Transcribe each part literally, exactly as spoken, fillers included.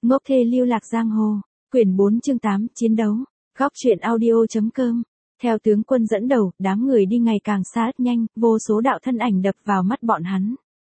Ngốc thê lưu lạc giang hồ, quyển bốn chương tám, chiến đấu, góc truyện audio.com. Theo tướng quân dẫn đầu, đám người đi ngày càng xa ất nhanh, vô số đạo thân ảnh đập vào mắt bọn hắn.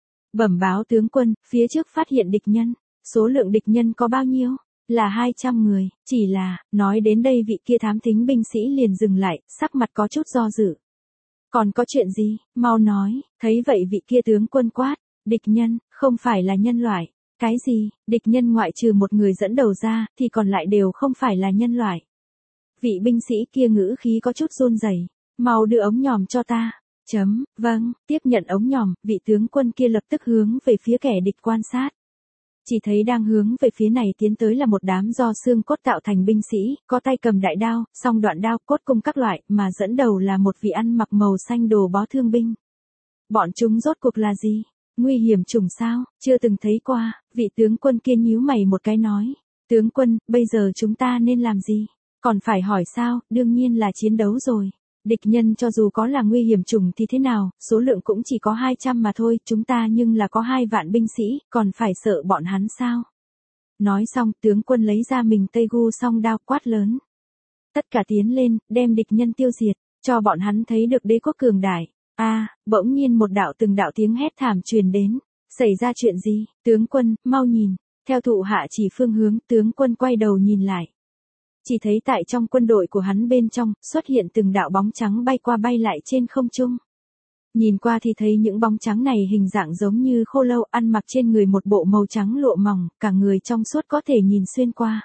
Bẩm báo tướng quân, phía trước phát hiện địch nhân, số lượng địch nhân có bao nhiêu? Là hai trăm người, chỉ là, nói đến đây vị kia thám thính binh sĩ liền dừng lại, sắc mặt có chút do dự. Còn có chuyện gì, mau nói, thấy vậy vị kia tướng quân quát, địch nhân, không phải là nhân loại. Cái gì, địch nhân ngoại trừ một người dẫn đầu ra, thì còn lại đều không phải là nhân loại. Vị binh sĩ kia ngữ khí có chút run rẩy, mau đưa ống nhòm cho ta. Chấm, vâng, tiếp nhận ống nhòm, vị tướng quân kia lập tức hướng về phía kẻ địch quan sát. Chỉ thấy đang hướng về phía này tiến tới là một đám do xương cốt tạo thành binh sĩ, có tay cầm đại đao, song đoạn đao, cốt cung các loại, mà dẫn đầu là một vị ăn mặc màu xanh đồ bó thương binh. Bọn chúng rốt cuộc là gì? Nguy hiểm chủng sao, chưa từng thấy qua, vị tướng quân kia nhíu mày một cái nói. Tướng quân, bây giờ chúng ta nên làm gì? Còn phải hỏi sao, đương nhiên là chiến đấu rồi. Địch nhân cho dù có là nguy hiểm chủng thì thế nào, số lượng cũng chỉ có hai trăm mà thôi, chúng ta nhưng là có hai vạn binh sĩ, còn phải sợ bọn hắn sao? Nói xong, tướng quân lấy ra mình tây gu song đao quát lớn. Tất cả tiến lên, đem địch nhân tiêu diệt, cho bọn hắn thấy được đế quốc cường đại. A, à, bỗng nhiên một đạo từng đạo tiếng hét thảm truyền đến. Xảy ra chuyện gì, tướng quân, mau nhìn. Theo thụ hạ chỉ phương hướng, tướng quân quay đầu nhìn lại. Chỉ thấy tại trong quân đội của hắn bên trong, xuất hiện từng đạo bóng trắng bay qua bay lại trên không trung. Nhìn qua thì thấy những bóng trắng này hình dạng giống như khô lâu, ăn mặc trên người một bộ màu trắng lụa mỏng, cả người trong suốt có thể nhìn xuyên qua.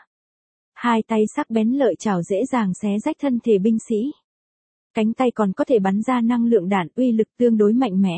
Hai tay sắc bén lợi chảo dễ dàng xé rách thân thể binh sĩ. Cánh tay còn có thể bắn ra năng lượng đạn, uy lực tương đối mạnh mẽ.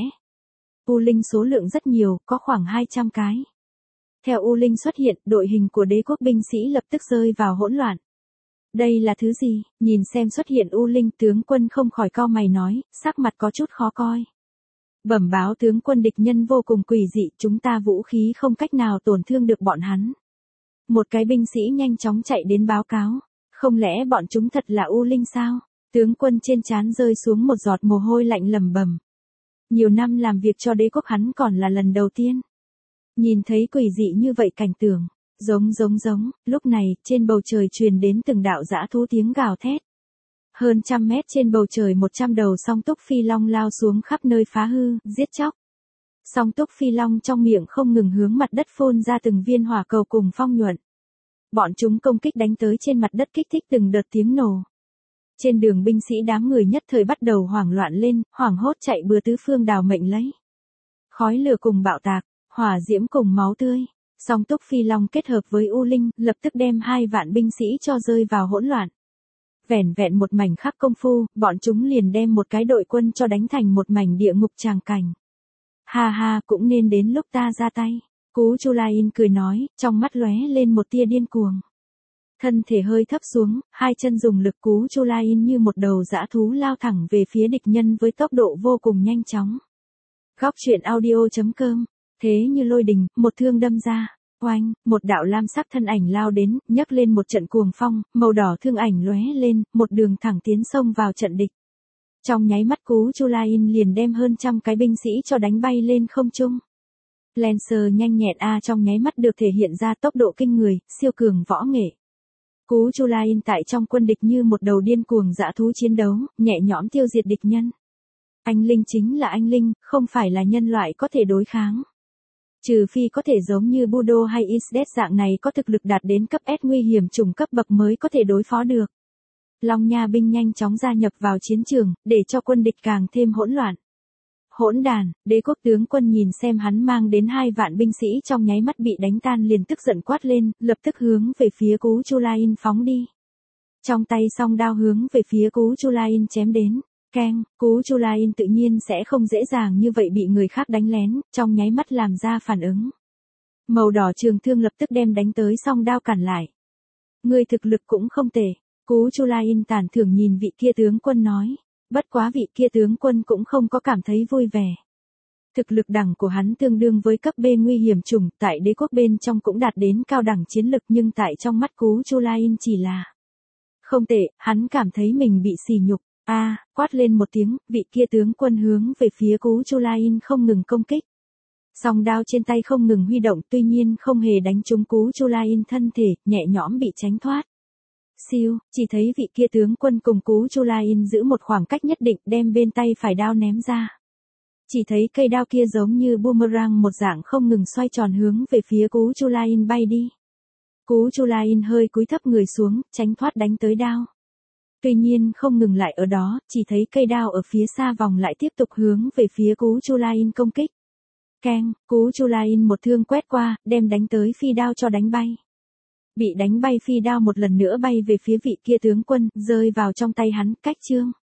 U linh số lượng rất nhiều, có khoảng hai trăm cái. Theo U linh xuất hiện, đội hình của đế quốc binh sĩ lập tức rơi vào hỗn loạn. Đây là thứ gì? Nhìn xem xuất hiện U linh, tướng quân không khỏi cau mày nói, sắc mặt có chút khó coi. Bẩm báo tướng quân, địch nhân vô cùng quỷ dị, chúng ta vũ khí không cách nào tổn thương được bọn hắn. Một cái binh sĩ nhanh chóng chạy đến báo cáo, không lẽ bọn chúng thật là U linh sao? Tướng quân trên trán rơi xuống một giọt mồ hôi lạnh lẩm bẩm. Nhiều năm làm việc cho đế quốc hắn còn là lần đầu tiên. Nhìn thấy quỷ dị như vậy cảnh tượng, giống giống giống, lúc này, trên bầu trời truyền đến từng đạo dã thú tiếng gào thét. Hơn trăm mét trên bầu trời một trăm đầu song túc phi long lao xuống khắp nơi phá hư, giết chóc. Song túc phi long trong miệng không ngừng hướng mặt đất phun ra từng viên hỏa cầu cùng phong nhuận. Bọn chúng công kích đánh tới trên mặt đất kích thích từng đợt tiếng nổ. Trên đường binh sĩ đám người nhất thời bắt đầu hoảng loạn lên, hoảng hốt chạy bừa tứ phương đào mệnh lấy. Khói lửa cùng bạo tạc, hỏa diễm cùng máu tươi. Song túc phi long kết hợp với U linh, lập tức đem hai vạn binh sĩ cho rơi vào hỗn loạn. Vẻn vẹn một mảnh khắc công phu, bọn chúng liền đem một cái đội quân cho đánh thành một mảnh địa ngục tràng cảnh. Ha ha, cũng nên đến lúc ta ra tay. Cú Chulain cười nói, trong mắt lóe lên một tia điên cuồng. Thân thể hơi thấp xuống, hai chân dùng lực Cú Chulain như một đầu dã thú lao thẳng về phía địch nhân với tốc độ vô cùng nhanh chóng. Góc truyện audio.com. Thế như lôi đình, một thương đâm ra. Oanh, một đạo lam sắc thân ảnh lao đến, nhấc lên một trận cuồng phong, màu đỏ thương ảnh lóe lên, một đường thẳng tiến sông vào trận địch. Trong nháy mắt Cú Chulain liền đem hơn trăm cái binh sĩ cho đánh bay lên không trung. Lancer nhanh nhẹn a trong nháy mắt được thể hiện ra tốc độ kinh người, siêu cường võ nghệ. Cú Chulain tại trong quân địch như một đầu điên cuồng dã thú chiến đấu, nhẹ nhõm tiêu diệt địch nhân. Anh linh chính là anh linh, không phải là nhân loại có thể đối kháng. Trừ phi có thể giống như Budo hay Isdet dạng này có thực lực đạt đến cấp S nguy hiểm chủng cấp bậc mới có thể đối phó được. Long Nha binh nhanh chóng gia nhập vào chiến trường, để cho quân địch càng thêm hỗn loạn. Hỗn đàn, đế quốc tướng quân nhìn xem hắn mang đến hai vạn binh sĩ trong nháy mắt bị đánh tan liền tức giận quát lên, lập tức hướng về phía Cú Chulain phóng đi. Trong tay song đao hướng về phía Cú Chulain chém đến. Keng, Cú Chulain tự nhiên sẽ không dễ dàng như vậy bị người khác đánh lén, trong nháy mắt làm ra phản ứng. Màu đỏ trường thương lập tức đem đánh tới song đao cản lại. Người thực lực cũng không tệ, Cú Chulain tàn thưởng nhìn vị kia tướng quân nói. Bất quá vị kia tướng quân cũng không có cảm thấy vui vẻ. Thực lực đẳng của hắn tương đương với cấp B nguy hiểm chủng, tại đế quốc bên trong cũng đạt đến cao đẳng chiến lực nhưng tại trong mắt Cú Chulain chỉ là không tệ, hắn cảm thấy mình bị sỉ nhục. A, à, quát lên một tiếng, vị kia tướng quân hướng về phía Cú Chulain không ngừng công kích. Song đao trên tay không ngừng huy động, tuy nhiên không hề đánh trúng Cú Chulain, thân thể nhẹ nhõm bị tránh thoát. Siêu, chỉ thấy vị kia tướng quân cùng Cú Chulain giữ một khoảng cách nhất định, đem bên tay phải đao ném ra. Chỉ thấy cây đao kia giống như boomerang một dạng không ngừng xoay tròn hướng về phía Cú Chulain bay đi. Cú Chulain hơi cúi thấp người xuống, tránh thoát đánh tới đao. Tuy nhiên không ngừng lại ở đó, chỉ thấy cây đao ở phía xa vòng lại tiếp tục hướng về phía Cú Chulain công kích. Keng, Cú Chulain một thương quét qua, đem đánh tới phi đao cho đánh bay. Bị đánh bay phi đao một lần nữa bay về phía vị kia tướng quân, rơi vào trong tay hắn, cách chương.